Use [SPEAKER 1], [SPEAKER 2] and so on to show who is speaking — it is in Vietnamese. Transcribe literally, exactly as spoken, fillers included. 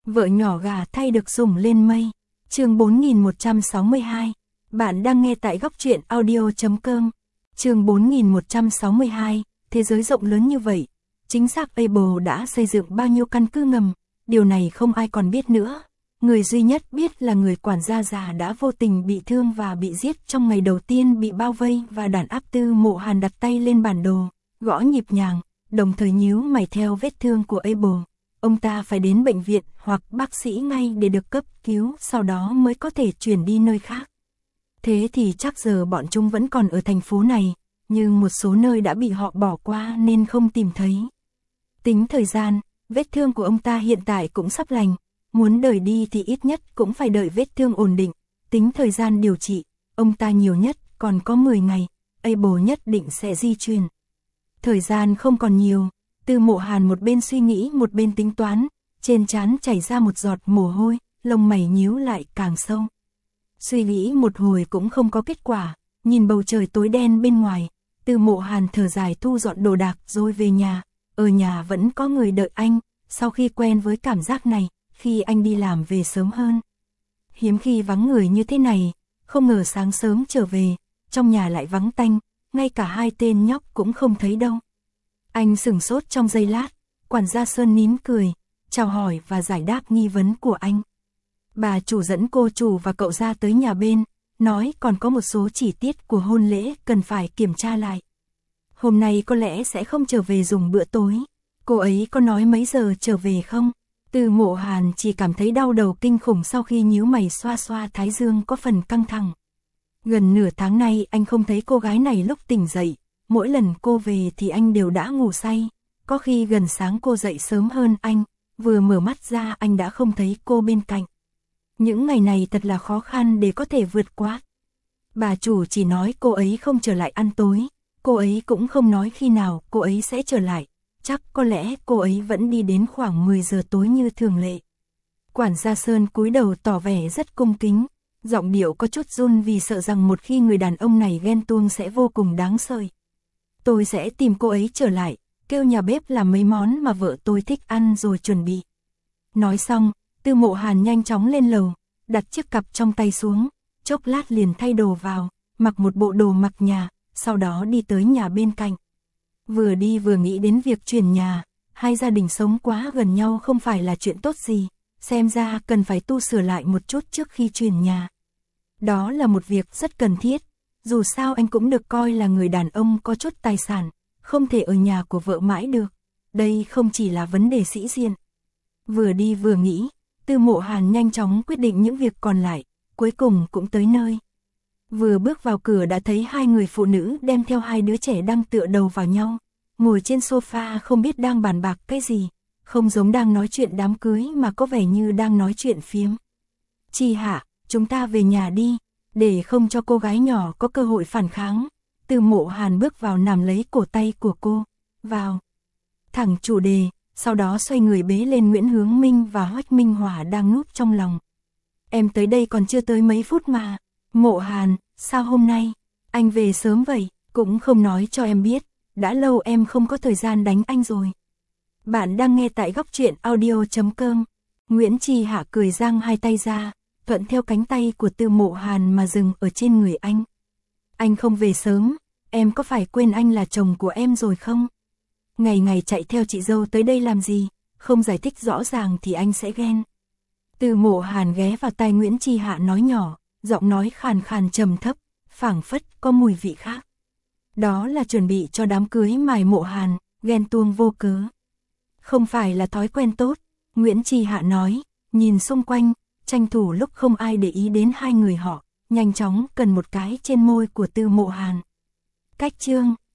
[SPEAKER 1] Vợ nhỏ gà thay được sủng lên mây. Chương bốn nghìn một trăm sáu mươi hai. Bạn đang nghe tại góc truyện audio chấm com. Chương bốn nghìn một trăm sáu mươi hai. Thế giới rộng lớn như vậy, chính xác Able đã xây dựng bao nhiêu căn cứ ngầm, điều này không ai còn biết nữa. Người duy nhất biết là người quản gia già đã vô tình bị thương và bị giết trong ngày đầu tiên bị bao vây, và đàn áp. Tư Mộ Hàn đặt tay lên bản đồ, gõ nhịp nhàng, đồng thời nhíu mày theo vết thương của Able. Ông ta phải đến bệnh viện hoặc bác sĩ ngay để được cấp cứu, sau đó mới có thể chuyển đi nơi khác. Thế thì chắc giờ bọn chúng vẫn còn ở thành phố này, nhưng một số nơi đã bị họ bỏ qua nên không tìm thấy. Tính thời gian, vết thương của ông ta hiện tại cũng sắp lành, muốn đợi đi thì ít nhất cũng phải đợi vết thương ổn định. Tính thời gian điều trị, ông ta nhiều nhất còn có mười ngày, Able nhất định sẽ di chuyển. Thời gian không còn nhiều, Tư Mộ Hàn một bên suy nghĩ một bên tính toán, trên trán chảy ra một giọt mồ hôi, lông mày nhíu lại càng sâu. Suy nghĩ một hồi cũng không có kết quả, nhìn bầu trời tối đen bên ngoài, Tư Mộ Hàn thở dài thu dọn đồ đạc rồi về nhà. Ở nhà vẫn có người đợi anh, sau khi quen với cảm giác này, khi anh đi làm về sớm hơn. Hiếm khi vắng người như thế này, không ngờ sáng sớm trở về, trong nhà lại vắng tanh, ngay cả hai tên nhóc cũng không thấy đâu. Anh sửng sốt trong giây lát, quản gia Sơn nín cười, chào hỏi và giải đáp nghi vấn của anh. Bà chủ dẫn cô chủ và cậu ra tới nhà bên, nói còn có một số chi tiết của hôn lễ cần phải kiểm tra lại. Hôm nay có lẽ sẽ không trở về dùng bữa tối. Cô ấy có nói mấy giờ trở về không? Tư Mộ Hàn chỉ cảm thấy đau đầu kinh khủng sau khi nhíu mày xoa xoa thái dương có phần căng thẳng. Gần nửa tháng nay anh không thấy cô gái này lúc tỉnh dậy, mỗi lần cô về thì anh đều đã ngủ say, có khi gần sáng cô dậy sớm hơn anh, vừa mở mắt ra anh đã không thấy cô bên cạnh. Những ngày này thật là khó khăn để có thể vượt qua. Bà chủ chỉ nói cô ấy không trở lại ăn tối, cô ấy cũng không nói khi nào cô ấy sẽ trở lại, chắc có lẽ cô ấy vẫn đi đến khoảng mười giờ tối như thường lệ. Quản gia Sơn cúi đầu tỏ vẻ rất cung kính, giọng điệu có chút run vì sợ rằng một khi người đàn ông này ghen tuông sẽ vô cùng đáng sợ. Tôi sẽ tìm cô ấy trở lại, kêu nhà bếp làm mấy món mà vợ tôi thích ăn rồi chuẩn bị. Nói xong, Tư Mộ Hàn nhanh chóng lên lầu, đặt chiếc cặp trong tay xuống, chốc lát liền thay đồ vào, mặc một bộ đồ mặc nhà, sau đó đi tới nhà bên cạnh. Vừa đi vừa nghĩ đến việc chuyển nhà, hai gia đình sống quá gần nhau không phải là chuyện tốt gì, xem ra cần phải tu sửa lại một chút trước khi chuyển nhà. Đó là một việc rất cần thiết, dù sao anh cũng được coi là người đàn ông có chút tài sản, không thể ở nhà của vợ mãi được, đây không chỉ là vấn đề sĩ diện. Vừa đi vừa nghĩ, Tư Mộ Hàn nhanh chóng quyết định những việc còn lại, cuối cùng cũng tới nơi. Vừa bước vào cửa đã thấy hai người phụ nữ đem theo hai đứa trẻ đang tựa đầu vào nhau, ngồi trên sofa không biết đang bàn bạc cái gì, không giống đang nói chuyện đám cưới mà có vẻ như đang nói chuyện phiếm. Chi Hạ, chúng ta về nhà đi, để không cho cô gái nhỏ có cơ hội phản kháng. Tư Mộ Hàn bước vào nắm lấy cổ tay của cô, vào. Thẳng chủ đề, sau đó xoay người bế lên Nguyễn Hướng Minh và Hoắc Minh Hỏa đang núp trong lòng. Em tới đây còn chưa tới mấy phút mà. Mộ Hàn, sao hôm nay anh về sớm vậy, cũng không nói cho em biết, đã lâu em không có thời gian đánh anh rồi. Bạn đang nghe tại góc truyện audio chấm com. Nguyễn Chi Hạ cười giang hai tay ra, thuận theo cánh tay của Tư Mộ Hàn mà dừng ở trên người anh. Anh không về sớm, em có phải quên anh là chồng của em rồi không? Ngày ngày chạy theo chị dâu tới đây làm gì, không giải thích rõ ràng thì anh sẽ ghen. Tư Mộ Hàn ghé vào tai Nguyễn Chi Hạ nói nhỏ, giọng nói khàn khàn trầm thấp, phảng phất có mùi vị khác. Đó là chuẩn bị cho đám cưới mài Mộ Hàn, ghen tuông vô cớ. Không phải là thói quen tốt, Nguyễn Chi Hạ nói, nhìn xung quanh, tranh thủ lúc không ai để ý đến hai người họ, nhanh chóng cần một cái trên môi của Tư Mộ Hàn. Cách chương